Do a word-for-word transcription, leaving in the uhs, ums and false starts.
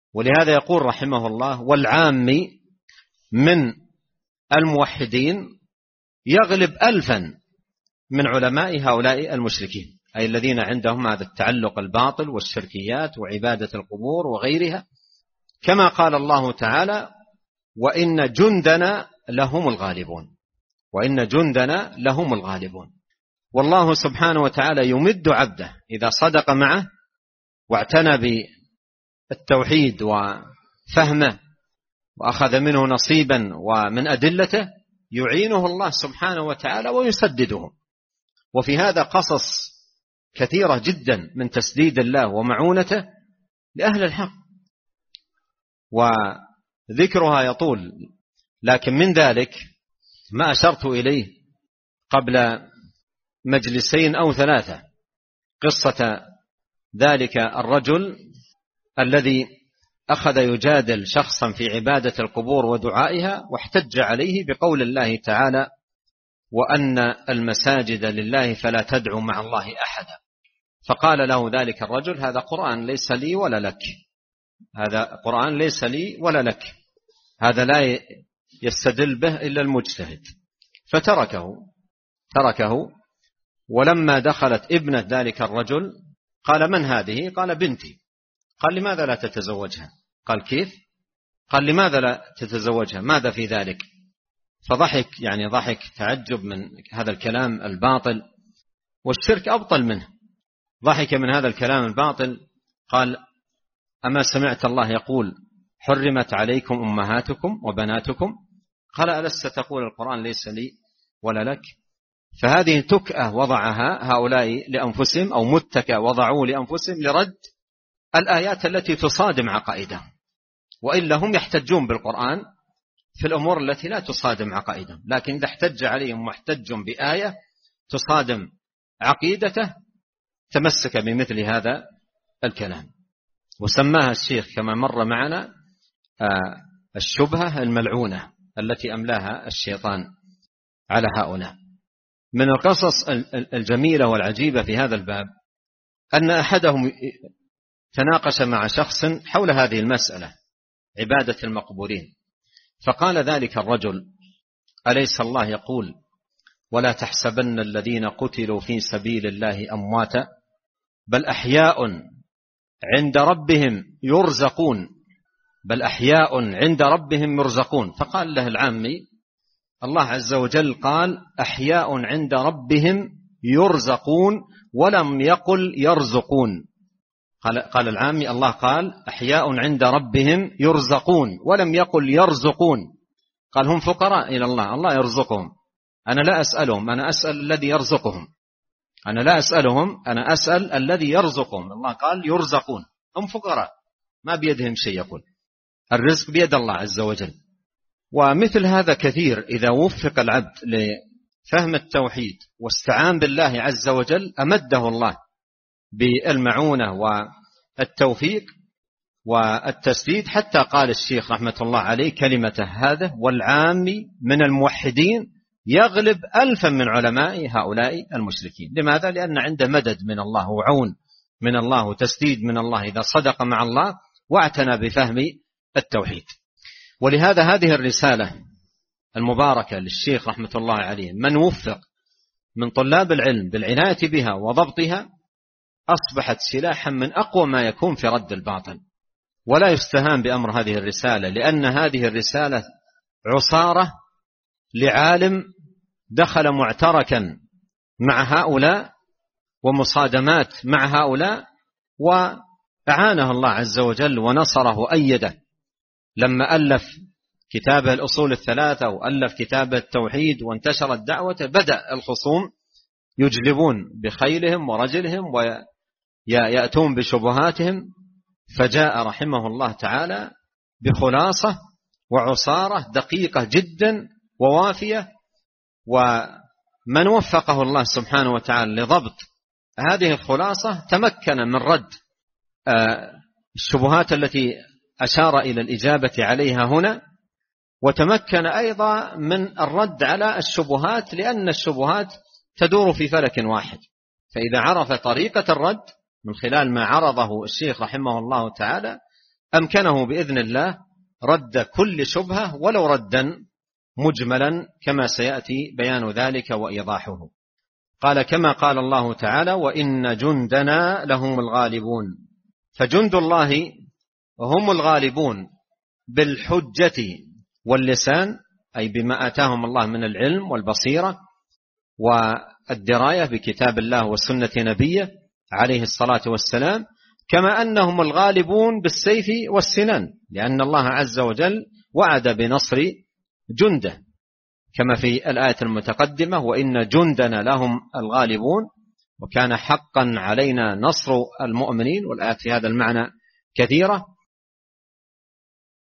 ولهذا يقول رحمه الله: والعام من الموحدين يغلب ألفا من علماء هؤلاء المشركين، أي الذين عندهم هذا التعلق الباطل والشركيات وعبادة القبور وغيرها، كما قال الله تعالى: وإن جندنا لهم الغالبون، وإن جندنا لهم الغالبون. والله سبحانه وتعالى يمد عبده إذا صدق معه واعتنى بالتوحيد وفهمه وأخذ منه نصيبا ومن أدلته، يعينه الله سبحانه وتعالى ويسدده. وفي هذا قصص كثيرة جدا من تسديد الله ومعونته لأهل الحق، وذكرها يطول، لكن من ذلك ما أشرت إليه قبل مجلسين أو ثلاثة، قصة ذلك الرجل الذي أخذ يجادل شخصا في عبادة القبور ودعائها، واحتج عليه بقول الله تعالى: وأن المساجد لله فلا تدعوا مع الله أحدا. فقال له ذلك الرجل: هذا قرآن ليس لي ولا لك، هذا قرآن ليس لي ولا لك، هذا لا يستدل به إلا المجتهد. فتركه تركه ولما دخلت ابنة ذلك الرجل قال: من هذه؟ قال: بنتي. قال: لماذا لا تتزوجها؟ قال: كيف؟ قال: لماذا لا تتزوجها؟ ماذا في ذلك؟ فضحك، يعني ضحك تعجب من هذا الكلام الباطل، والشرك أبطل منه. ضحك من هذا الكلام الباطل. قال: أما سمعت الله يقول: حرمت عليكم أمهاتكم وبناتكم؟ قال: ألست تقول القرآن ليس لي ولا لك؟ فهذه تكأة وضعها هؤلاء لأنفسهم، أو متكأ وضعوا لأنفسهم لرد الآيات التي تصادم عقائدهم، وإلا هم يحتجون بالقرآن في الأمور التي لا تصادم عقائدهم، لكن إذا احتج عليهم محتج بآية تصادم عقيدته تمسك بمثل هذا الكلام، وسماها الشيخ كما مر معنا الشبهة الملعونة التي أملاها الشيطان على هؤلاء. من القصص الجميلة والعجيبة في هذا الباب أن أحدهم تناقش مع شخص حول هذه المسألة، عبادة المقبورين، فقال ذلك الرجل: أليس الله يقول: ولا تحسبن الذين قتلوا في سبيل الله أمواتا بل أحياء عند ربهم يرزقون، بل أحياء عند ربهم يرزقون. فقال له العامي: الله عز وجل قال أحياء عند ربهم يرزقون ولم يقل يرزقون. قال, قال العامي: الله قال أحياء عند ربهم يرزقون ولم يقل يرزقون. قال: هم فقراء إلى الله، الله يرزقهم، أنا لا أسألهم، أنا أسأل الذي يرزقهم، أنا لا أسألهم، أنا أسأل الذي يرزقهم. الله قال يرزقون، هم فقراء ما بيدهم شيء، يقول الرزق بيد الله عز وجل. ومثل هذا كثير، إذا وفق العبد لفهم التوحيد واستعان بالله عز وجل أمده الله بالمعونة والتوفيق والتسديد، حتى قال الشيخ رحمة الله عليه كلمته هذا: والعام من الموحدين يغلب ألفا من علماء هؤلاء المشركين. لماذا؟ لأن عنده مدد من الله وعون من الله وتسديد من الله إذا صدق مع الله واعتنى بفهم التوحيد. ولهذا هذه الرسالة المباركة للشيخ رحمة الله عليه، من وفق من طلاب العلم بالعناية بها وضبطها أصبحت سلاحا من أقوى ما يكون في رد الباطل. ولا يستهان بأمر هذه الرسالة، لأن هذه الرسالة عصارة لعالم دخل معتركا مع هؤلاء ومصادمات مع هؤلاء، وأعانه الله عز وجل ونصره وأيده لما ألف كتابه الأصول الثلاثة وألف كتابه التوحيد وانتشرت دعوته. بدأ الخصوم يجلبون بخيلهم ورجلهم ويأتون بشبهاتهم، فجاء رحمه الله تعالى بخلاصة وعصارة دقيقة جدا ووافية. ومن وفقه الله سبحانه وتعالى لضبط هذه الخلاصة تمكن من رد الشبهات التي أشار إلى الإجابة عليها هنا، وتمكن أيضا من الرد على الشبهات، لأن الشبهات تدور في فلك واحد. فإذا عرف طريقة الرد من خلال ما عرضه الشيخ رحمه الله تعالى أمكنه بإذن الله رد كل شبهة ولو ردا مجملا كما سيأتي بيان ذلك وإيضاحه. قال كما قال الله تعالى وإن جندنا لهم الغالبون، فجند الله هم الغالبون بالحجة واللسان، أي بما آتاهم الله من العلم والبصيرة والدراية بكتاب الله وسنة نبيه عليه الصلاة والسلام، كما أنهم الغالبون بالسيف والسنان، لأن الله عز وجل وعد بنصر جنده كما في الآية المتقدمة وإن جندنا لهم الغالبون وكان حقا علينا نصر المؤمنين، والآيات في هذا المعنى كثيرة.